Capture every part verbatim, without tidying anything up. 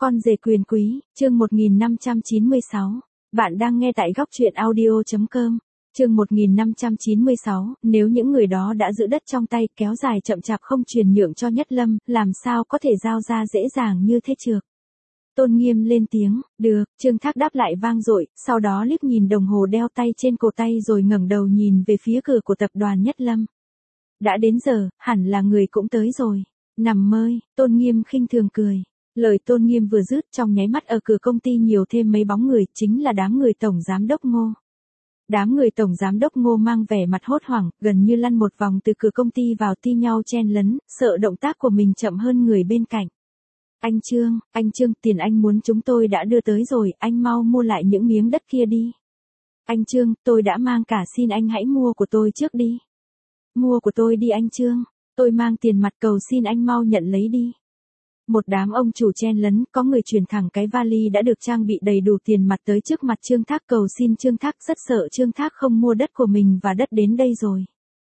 Con rể quyền quý, chương một nghìn năm trăm chín mươi sáu. Bạn đang nghe tại góc truyện audio chấm com. Chương một nghìn năm trăm chín mươi sáu, nếu những người đó đã giữ đất trong tay, kéo dài chậm chạp không truyền nhượng cho Nhất Lâm, làm sao có thể giao ra dễ dàng như thế được. Tôn Nghiêm lên tiếng, được, Trương Thác đáp lại vang dội, sau đó liếc nhìn đồng hồ đeo tay trên cổ tay rồi ngẩng đầu nhìn về phía cửa của tập đoàn Nhất Lâm. Đã đến giờ, hẳn là người cũng tới rồi. Nằm mơ, Tôn Nghiêm khinh thường cười. Lời Tôn Nghiêm vừa dứt, trong nháy mắt ở cửa công ty nhiều thêm mấy bóng người, chính là đám người tổng giám đốc Ngô. Đám người tổng giám đốc Ngô mang vẻ mặt hốt hoảng, gần như lăn một vòng từ cửa công ty vào ti nhau chen lấn, sợ động tác của mình chậm hơn người bên cạnh. Anh Trương, anh Trương, tiền anh muốn chúng tôi đã đưa tới rồi, anh mau mua lại những miếng đất kia đi. Anh Trương, tôi đã mang cả, xin anh hãy mua của tôi trước đi. Mua của tôi đi anh Trương, tôi mang tiền mặt, cầu xin anh mau nhận lấy đi. Một đám ông chủ chen lấn, có người chuyển thẳng cái vali đã được trang bị đầy đủ tiền mặt tới trước mặt Trương Thác, cầu xin Trương Thác, rất sợ Trương Thác không mua đất của mình và đất đến đây rồi.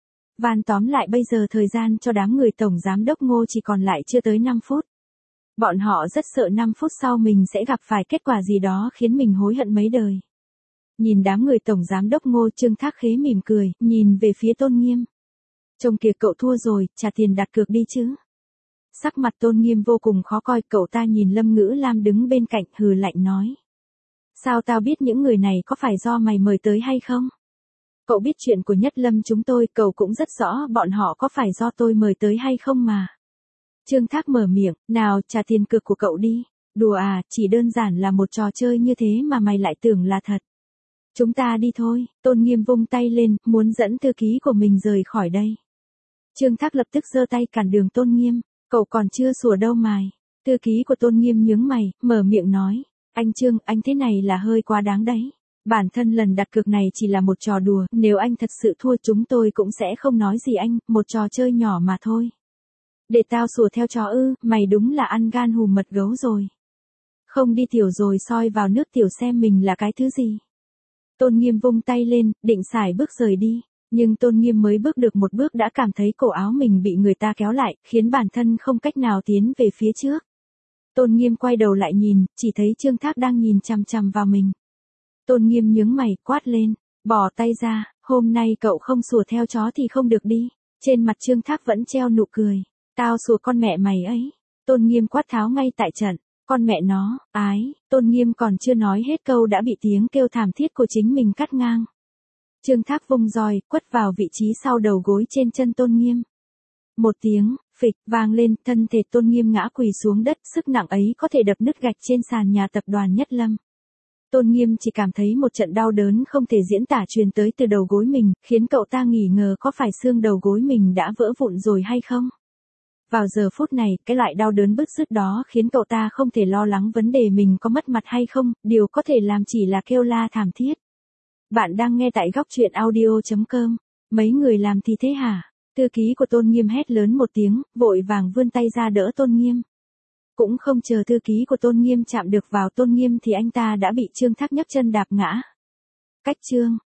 Van tóm lại bây giờ thời gian cho đám người tổng giám đốc Ngô chỉ còn lại chưa tới năm phút. Bọn họ rất sợ năm phút sau mình sẽ gặp phải kết quả gì đó khiến mình hối hận mấy đời. Nhìn đám người tổng giám đốc Ngô, Trương Thác khế mỉm cười, nhìn về phía Tôn Nghiêm. Trông kìa, cậu thua rồi, trả tiền đặt cược đi chứ. Sắc mặt Tôn Nghiêm vô cùng khó coi, cậu ta nhìn Lâm Ngữ Lam đứng bên cạnh, hừ lạnh nói. Sao tao biết những người này, có phải do mày mời tới hay không? Cậu biết chuyện của Nhất Lâm chúng tôi, cậu cũng rất rõ bọn họ có phải do tôi mời tới hay không mà. Trương Thác mở miệng, nào, trả tiền cược của cậu đi. Đùa à, chỉ đơn giản là một trò chơi như thế mà mày lại tưởng là thật. Chúng ta đi thôi. Tôn Nghiêm vung tay lên, muốn dẫn thư ký của mình rời khỏi đây. Trương Thác lập tức giơ tay cản đường Tôn Nghiêm. Cậu còn chưa sủa đâu mày. Thư ký của Tôn Nghiêm nhướng mày, mở miệng nói. Anh Trương, anh thế này là hơi quá đáng đấy. Bản thân lần đặt cược này chỉ là một trò đùa, nếu anh thật sự thua chúng tôi cũng sẽ không nói gì anh, một trò chơi nhỏ mà thôi. Để tao sủa theo trò ư, mày đúng là ăn gan hùm mật gấu rồi. Không đi tiểu rồi soi vào nước tiểu xem mình là cái thứ gì. Tôn Nghiêm vung tay lên, định xài bước rời đi. Nhưng Tôn Nghiêm mới bước được một bước đã cảm thấy cổ áo mình bị người ta kéo lại, khiến bản thân không cách nào tiến về phía trước. Tôn Nghiêm quay đầu lại nhìn, chỉ thấy Trương Thác đang nhìn chằm chằm vào mình. Tôn Nghiêm nhướng mày, quát lên, bỏ tay ra, hôm nay cậu không sủa theo chó thì không được đi. Trên mặt Trương Thác vẫn treo nụ cười. Tao sủa con mẹ mày ấy. Tôn Nghiêm quát tháo ngay tại trận. Con mẹ nó, ái, Tôn Nghiêm còn chưa nói hết câu đã bị tiếng kêu thảm thiết của chính mình cắt ngang. Trương Thác vung roi, quất vào vị trí sau đầu gối trên chân Tôn Nghiêm. Một tiếng, phịch, vang lên, thân thể Tôn Nghiêm ngã quỳ xuống đất, sức nặng ấy có thể đập nứt gạch trên sàn nhà tập đoàn Nhất Lâm. Tôn Nghiêm chỉ cảm thấy một trận đau đớn không thể diễn tả truyền tới từ đầu gối mình, khiến cậu ta nghi ngờ có phải xương đầu gối mình đã vỡ vụn rồi hay không. Vào giờ phút này, cái loại đau đớn bứt rứt đó khiến cậu ta không thể lo lắng vấn đề mình có mất mặt hay không, điều có thể làm chỉ là kêu la thảm thiết. Bạn đang nghe tại góc truyện audio chấm com. Mấy người làm thì thế hả? Thư ký của Tôn Nghiêm hét lớn một tiếng, vội vàng vươn tay ra đỡ Tôn Nghiêm. Cũng không chờ thư ký của Tôn Nghiêm chạm được vào Tôn Nghiêm thì anh ta đã bị Trương Thác nhấc chân đạp ngã. Cách Trương,